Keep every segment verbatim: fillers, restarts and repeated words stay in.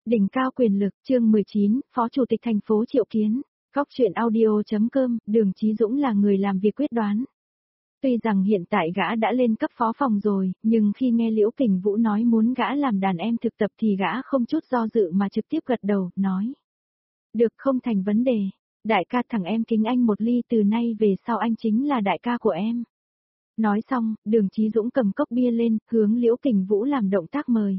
Đỉnh cao quyền lực, chương mười chín, Phó Chủ tịch thành phố triệu kiến. Góc truyện audio.com, Đường Chí Dũng là người làm việc quyết đoán. Tuy rằng hiện tại gã đã lên cấp phó phòng rồi, nhưng khi nghe Liễu Kình Vũ nói muốn gã làm đàn em thực tập thì gã không chút do dự mà trực tiếp gật đầu, nói. Được, không thành vấn đề. Đại ca, thằng em kính anh một ly, từ nay về sau anh chính là đại ca của em. Nói xong, Đường Chí Dũng cầm cốc bia lên, hướng Liễu Kình Vũ làm động tác mời.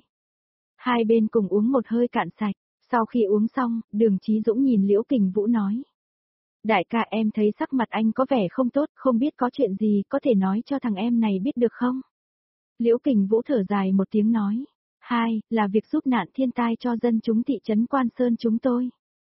Hai bên cùng uống một hơi cạn sạch, sau khi uống xong, Đường Chí Dũng nhìn Liễu Kình Vũ nói. Đại ca, em thấy sắc mặt anh có vẻ không tốt, không biết có chuyện gì, có thể nói cho thằng em này biết được không? Liễu Kình Vũ thở dài một tiếng nói. Hai, là việc giúp nạn thiên tai cho dân chúng thị trấn Quan Sơn chúng tôi.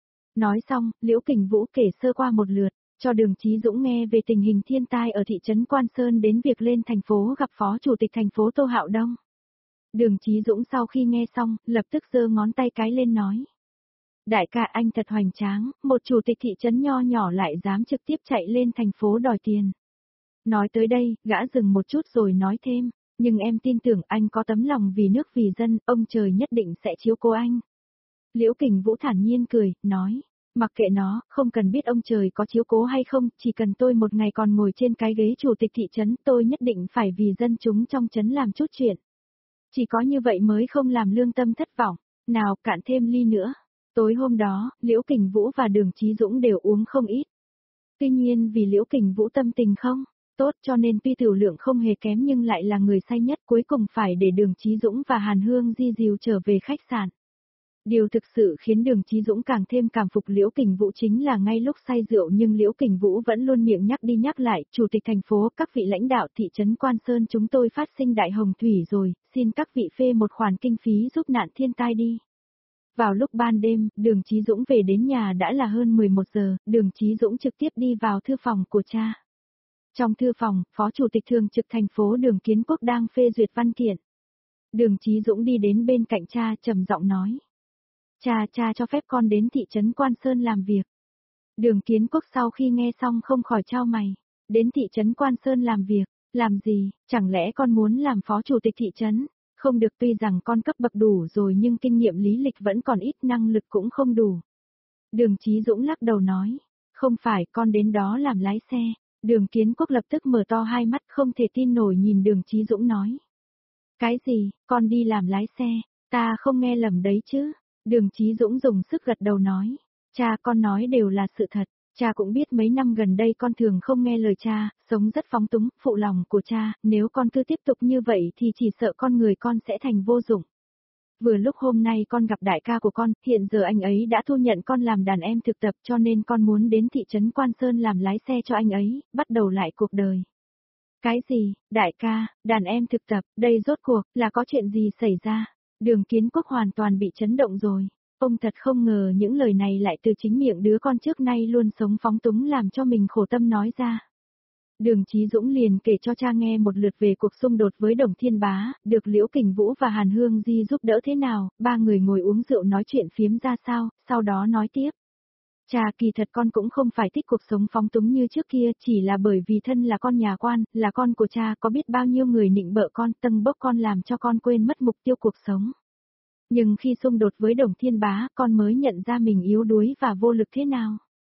Nói xong, Liễu Kình Vũ kể sơ qua một lượt, cho Đường Chí Dũng nghe về tình hình thiên tai ở thị trấn Quan Sơn đến việc lên thành phố gặp Phó Chủ tịch thành phố Tô Hạo Đông. Đường Chí Dũng sau khi nghe xong, lập tức giơ ngón tay cái lên nói. Đại ca, anh thật hoành tráng, một chủ tịch thị trấn nho nhỏ lại dám trực tiếp chạy lên thành phố đòi tiền. Nói tới đây, gã dừng một chút rồi nói thêm, nhưng em tin tưởng anh có tấm lòng vì nước vì dân, ông trời nhất định sẽ chiếu cố anh. Liễu Kình Vũ thản nhiên cười, nói, mặc kệ nó, không cần biết ông trời có chiếu cố hay không, chỉ cần tôi một ngày còn ngồi trên cái ghế chủ tịch thị trấn, tôi nhất định phải vì dân chúng trong trấn làm chút chuyện. Chỉ có như vậy mới không làm lương tâm thất vọng. Nào, cạn thêm ly nữa. Tối hôm đó, Liễu Kình Vũ và Đường Chí Dũng đều uống không ít. Tuy nhiên vì Liễu Kình Vũ tâm tình không tốt cho nên tuy tiểu lượng không hề kém nhưng lại là người say nhất, cuối cùng phải để Đường Chí Dũng và Hàn Hương Di dìu trở về khách sạn. Điều thực sự khiến Đường Chí Dũng càng thêm cảm phục Liễu Kình Vũ chính là ngay lúc say rượu nhưng Liễu Kình Vũ vẫn luôn miệng nhắc đi nhắc lại, Chủ tịch thành phố, các vị lãnh đạo thị trấn Quan Sơn chúng tôi phát sinh đại hồng thủy rồi, xin các vị phê một khoản kinh phí giúp nạn thiên tai đi. Vào lúc ban đêm, Đường Chí Dũng về đến nhà đã là hơn mười một giờ, Đường Chí Dũng trực tiếp đi vào thư phòng của cha. Trong thư phòng, Phó Chủ tịch thường trực thành phố Đường Kiến Quốc đang phê duyệt văn kiện. Đường Chí Dũng đi đến bên cạnh cha trầm giọng nói. Cha, cha cho phép con đến thị trấn Quan Sơn làm việc. Đường Kiến Quốc sau khi nghe xong không khỏi chau mày. Đến thị trấn Quan Sơn làm việc, làm gì, chẳng lẽ con muốn làm phó chủ tịch thị trấn? Không được, tuy rằng con cấp bậc đủ rồi nhưng kinh nghiệm lý lịch vẫn còn ít, năng lực cũng không đủ. Đường Chí Dũng lắc đầu nói, không phải, con đến đó làm lái xe. Đường Kiến Quốc lập tức mở to hai mắt không thể tin nổi nhìn Đường Chí Dũng nói. Cái gì, con đi làm lái xe, ta không nghe lầm đấy chứ? Đường Chí Dũng dùng sức gật đầu nói, cha, con nói đều là sự thật, cha cũng biết mấy năm gần đây con thường không nghe lời cha, sống rất phóng túng, phụ lòng của cha, nếu con cứ tiếp tục như vậy thì chỉ sợ con người con sẽ thành vô dụng. Vừa lúc hôm nay con gặp đại ca của con, hiện giờ anh ấy đã thu nhận con làm đàn em thực tập cho nên con muốn đến thị trấn Quan Sơn làm lái xe cho anh ấy, bắt đầu lại cuộc đời. Cái gì, đại ca, đàn em thực tập, đây rốt cuộc, là có chuyện gì xảy ra? Đường Kiến Quốc hoàn toàn bị chấn động rồi. Ông thật không ngờ những lời này lại từ chính miệng đứa con trước nay luôn sống phóng túng làm cho mình khổ tâm nói ra. Đường Chí Dũng liền kể cho cha nghe một lượt về cuộc xung đột với Đồng Thiên Bá, được Liễu Kình Vũ và Hàn Hương Di giúp đỡ thế nào, ba người ngồi uống rượu nói chuyện phiếm ra sao, sau đó nói tiếp. Cha, kỳ thật con cũng không phải thích cuộc sống phóng túng như trước kia, chỉ là bởi vì thân là con nhà quan, là con của cha, có biết bao nhiêu người nịnh bợ con, tâng bốc con làm cho con quên mất mục tiêu cuộc sống. Nhưng khi xung đột với Đồng Thiên Bá, con mới nhận ra mình yếu đuối và vô lực thế nào.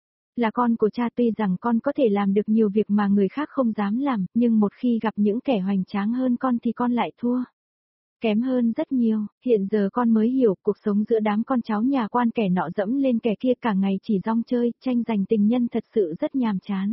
Là con của cha, tuy rằng con có thể làm được nhiều việc mà người khác không dám làm, nhưng một khi gặp những kẻ hoành tráng hơn con thì con lại thua. Kém hơn rất nhiều, hiện giờ con mới hiểu cuộc sống giữa đám con cháu nhà quan kẻ nọ dẫm lên kẻ kia cả ngày chỉ rong chơi, tranh giành tình nhân thật sự rất nhàm chán.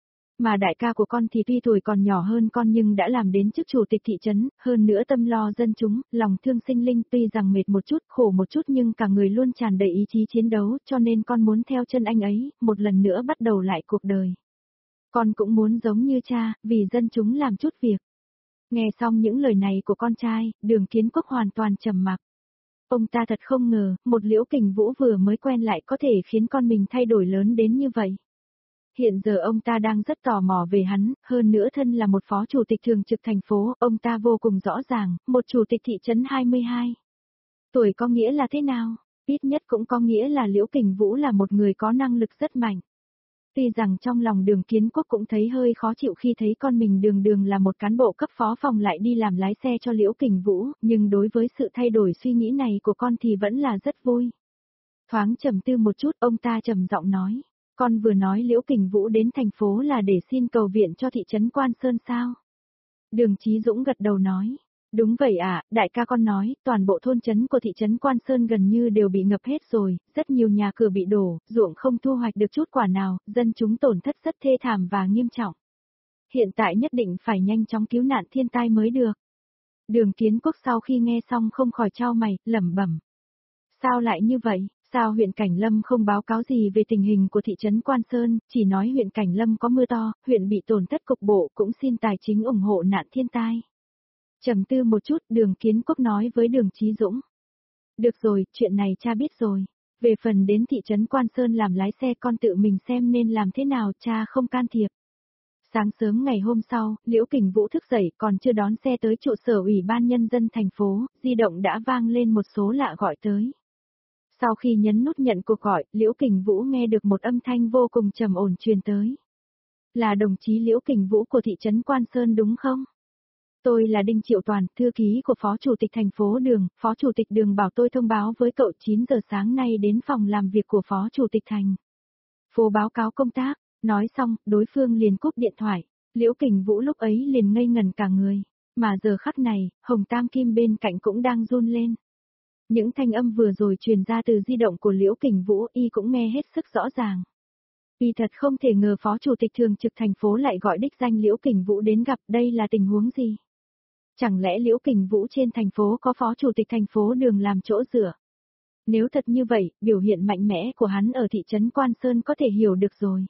Mà đại ca của con thì tuy tuổi còn nhỏ hơn con nhưng đã làm đến chức chủ tịch thị trấn, hơn nữa tâm lo dân chúng, lòng thương sinh linh, tuy rằng mệt một chút, khổ một chút nhưng cả người luôn tràn đầy ý chí chiến đấu, cho nên con muốn theo chân anh ấy, một lần nữa bắt đầu lại cuộc đời. Con cũng muốn giống như cha, vì dân chúng làm chút việc. Nghe xong những lời này của con trai, Đường Kiến Quốc hoàn toàn trầm mặc. Ông ta thật không ngờ, một Liễu Kình Vũ vừa mới quen lại có thể khiến con mình thay đổi lớn đến như vậy. Hiện giờ ông ta đang rất tò mò về hắn, hơn nữa thân là một phó chủ tịch thường trực thành phố, ông ta vô cùng rõ ràng, một chủ tịch thị trấn hai mươi hai. Tuổi có nghĩa là thế nào? Ít nhất cũng có nghĩa là Liễu Kình Vũ là một người có năng lực rất mạnh. Tuy rằng trong lòng Đường Kiến Quốc cũng thấy hơi khó chịu khi thấy con mình đường đường là một cán bộ cấp phó phòng lại đi làm lái xe cho Liễu Kình Vũ, nhưng đối với sự thay đổi suy nghĩ này của con thì vẫn là rất vui. Thoáng trầm tư một chút, ông ta trầm giọng nói, con vừa nói Liễu Kình Vũ đến thành phố là để xin cầu viện cho thị trấn Quan Sơn sao? Đường Chí Dũng gật đầu nói, đúng vậy ạ, đại ca con nói, toàn bộ thôn trấn của thị trấn Quan Sơn gần như đều bị ngập hết rồi, rất nhiều nhà cửa bị đổ, ruộng không thu hoạch được chút quả nào, dân chúng tổn thất rất thê thảm và nghiêm trọng. Hiện tại nhất định phải nhanh chóng cứu nạn thiên tai mới được. Đường Kiến Quốc sau khi nghe xong không khỏi chau mày, lẩm bẩm. Sao lại như vậy? Sao huyện Cảnh Lâm không báo cáo gì về tình hình của thị trấn Quan Sơn, chỉ nói huyện Cảnh Lâm có mưa to, huyện bị tổn thất cục bộ cũng xin tài chính ủng hộ nạn thiên tai. Trầm tư một chút, Đường Kiến Quốc nói với Đường Chí Dũng. Được rồi, chuyện này cha biết rồi. Về phần đến thị trấn Quan Sơn làm lái xe con tự mình xem nên làm thế nào, cha không can thiệp. Sáng sớm ngày hôm sau, Liễu Kình Vũ thức dậy còn chưa đón xe tới trụ sở Ủy ban Nhân dân thành phố, di động đã vang lên một số lạ gọi tới. Sau khi nhấn nút nhận cuộc gọi, Liễu Kình Vũ nghe được một âm thanh vô cùng trầm ổn truyền tới. Là đồng chí Liễu Kình Vũ của thị trấn Quan Sơn đúng không? Tôi là Đinh Triệu Toàn, thư ký của Phó Chủ tịch thành phố Đường, Phó Chủ tịch Đường bảo tôi thông báo với cậu chín giờ sáng nay đến phòng làm việc của Phó Chủ tịch thành phố báo cáo công tác, nói xong, đối phương liền cúp điện thoại, Liễu Kình Vũ lúc ấy liền ngây ngần cả người, mà giờ khắc này, Hồng Tam Kim bên cạnh cũng đang run lên. Những thanh âm vừa rồi truyền ra từ di động của Liễu Kình Vũ y cũng nghe hết sức rõ ràng. Y thật không thể ngờ Phó Chủ tịch thường trực thành phố lại gọi đích danh Liễu Kình Vũ đến gặp, đây là tình huống gì? Chẳng lẽ Liễu Kình Vũ trên thành phố có Phó Chủ tịch thành phố Đường làm chỗ dựa? Nếu thật như vậy, biểu hiện mạnh mẽ của hắn ở thị trấn Quan Sơn có thể hiểu được rồi.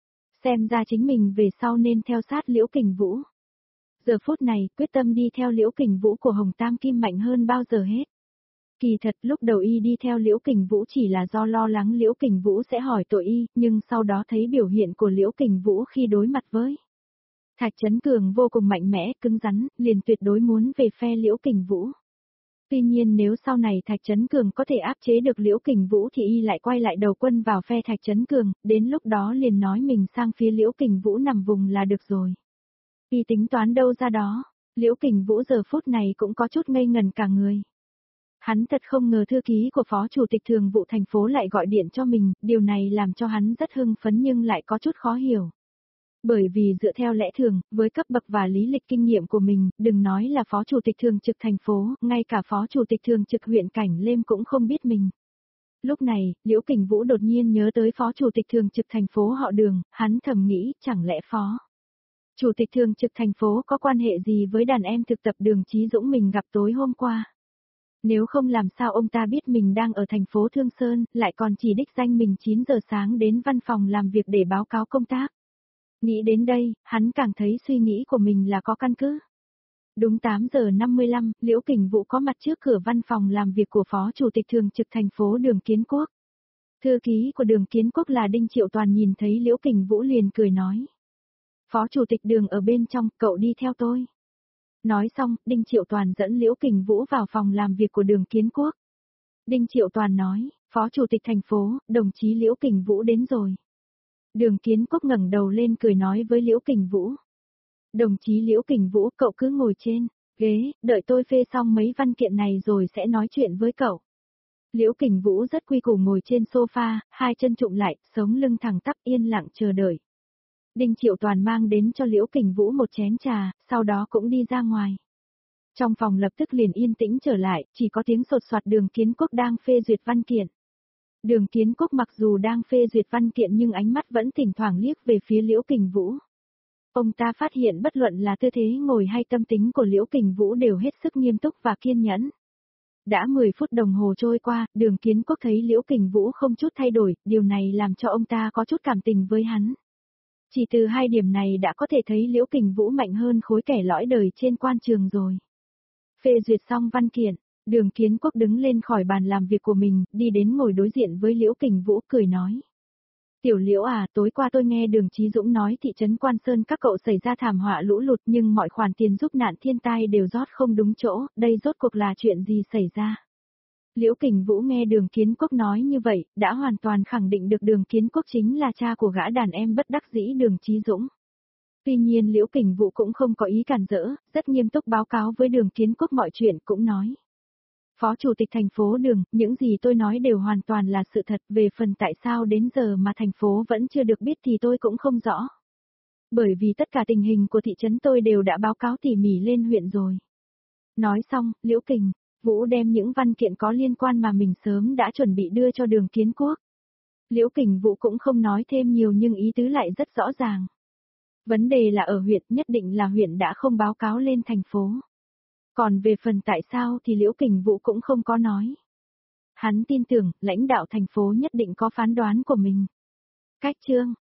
Xem ra chính mình về sau nên theo sát Liễu Kình Vũ. Giờ phút này, quyết tâm đi theo Liễu Kình Vũ của Hồng Tam Kim mạnh hơn bao giờ hết. Kỳ thật lúc đầu y đi theo Liễu Kình Vũ chỉ là do lo lắng Liễu Kình Vũ sẽ hỏi tội y, nhưng sau đó thấy biểu hiện của Liễu Kình Vũ khi đối mặt với Thạch Chấn Cường vô cùng mạnh mẽ, cứng rắn, liền tuyệt đối muốn về phe Liễu Kình Vũ. Tuy nhiên nếu sau này Thạch Chấn Cường có thể áp chế được Liễu Kình Vũ thì y lại quay lại đầu quân vào phe Thạch Chấn Cường, đến lúc đó liền nói mình sang phía Liễu Kình Vũ nằm vùng là được rồi. Y tính toán đâu ra đó, Liễu Kình Vũ giờ phút này cũng có chút ngây ngần cả người. Hắn thật không ngờ thư ký của Phó Chủ tịch Thường vụ thành phố lại gọi điện cho mình, điều này làm cho hắn rất hưng phấn nhưng lại có chút khó hiểu. Bởi vì dựa theo lẽ thường, với cấp bậc và lý lịch kinh nghiệm của mình, đừng nói là Phó Chủ tịch Thường trực thành phố, ngay cả Phó Chủ tịch Thường trực huyện Cảnh Lêm cũng không biết mình. Lúc này, Liễu Kình Vũ đột nhiên nhớ tới Phó Chủ tịch Thường trực thành phố họ Đường, hắn thầm nghĩ, chẳng lẽ Phó Chủ tịch Thường trực thành phố có quan hệ gì với đàn em thực tập Đường Chí Dũng mình gặp tối hôm qua? Nếu không làm sao ông ta biết mình đang ở thành phố Thương Sơn, lại còn chỉ đích danh mình chín giờ sáng đến văn phòng làm việc để báo cáo công tác. Nghĩ đến đây, hắn càng thấy suy nghĩ của mình là có căn cứ. Đúng tám giờ năm mươi lăm, Liễu Kình Vũ có mặt trước cửa văn phòng làm việc của Phó Chủ tịch Thường trực thành phố Đường Kiến Quốc. Thư ký của Đường Kiến Quốc là Đinh Triệu Toàn nhìn thấy Liễu Kình Vũ liền cười nói. Phó Chủ tịch Đường ở bên trong, cậu đi theo tôi. Nói xong, Đinh Triệu Toàn dẫn Liễu Kình Vũ vào phòng làm việc của Đường Kiến Quốc. Đinh Triệu Toàn nói, Phó Chủ tịch thành phố, đồng chí Liễu Kình Vũ đến rồi. Đường Kiến Quốc ngẩng đầu lên cười nói với Liễu Kình Vũ. Đồng chí Liễu Kình Vũ, cậu cứ ngồi trên ghế, đợi tôi phê xong mấy văn kiện này rồi sẽ nói chuyện với cậu. Liễu Kình Vũ rất quy củ ngồi trên sofa, hai chân trụm lại, sống lưng thẳng tắp yên lặng chờ đợi. Đinh Triệu Toàn mang đến cho Liễu Kình Vũ một chén trà, sau đó cũng đi ra ngoài. Trong phòng lập tức liền yên tĩnh trở lại, chỉ có tiếng sột soạt Đường Kiến Quốc đang phê duyệt văn kiện. Đường Kiến Quốc mặc dù đang phê duyệt văn kiện nhưng ánh mắt vẫn thỉnh thoảng liếc về phía Liễu Kình Vũ. Ông ta phát hiện bất luận là tư thế ngồi hay tâm tính của Liễu Kình Vũ đều hết sức nghiêm túc và kiên nhẫn. Đã mười phút đồng hồ trôi qua, Đường Kiến Quốc thấy Liễu Kình Vũ không chút thay đổi, điều này làm cho ông ta có chút cảm tình với hắn. Chỉ từ hai điểm này đã có thể thấy Liễu Kình Vũ mạnh hơn khối kẻ lõi đời trên quan trường rồi. Phê duyệt xong văn kiện, Đường Kiến Quốc đứng lên khỏi bàn làm việc của mình, đi đến ngồi đối diện với Liễu Kình Vũ cười nói. Tiểu Liễu à, tối qua tôi nghe Đường Chí Dũng nói thị trấn Quan Sơn các cậu xảy ra thảm họa lũ lụt nhưng mọi khoản tiền giúp nạn thiên tai đều rót không đúng chỗ, đây rốt cuộc là chuyện gì xảy ra? Liễu Kình Vũ nghe Đường Kiến Quốc nói như vậy, đã hoàn toàn khẳng định được Đường Kiến Quốc chính là cha của gã đàn em bất đắc dĩ Đường Chí Dũng. Tuy nhiên Liễu Kình Vũ cũng không có ý cản rỡ, rất nghiêm túc báo cáo với Đường Kiến Quốc mọi chuyện, cũng nói. Phó Chủ tịch thành phố Đường, những gì tôi nói đều hoàn toàn là sự thật, về phần tại sao đến giờ mà thành phố vẫn chưa được biết thì tôi cũng không rõ. Bởi vì tất cả tình hình của thị trấn tôi đều đã báo cáo tỉ mỉ lên huyện rồi. Nói xong, Liễu Kình Vũ đem những văn kiện có liên quan mà mình sớm đã chuẩn bị đưa cho Đường Kiến Quốc. Liễu Kình Vũ cũng không nói thêm nhiều nhưng ý tứ lại rất rõ ràng. Vấn đề là ở huyện, nhất định là huyện đã không báo cáo lên thành phố. Còn về phần tại sao thì Liễu Kình Vũ cũng không có nói. Hắn tin tưởng, lãnh đạo thành phố nhất định có phán đoán của mình. Cách chương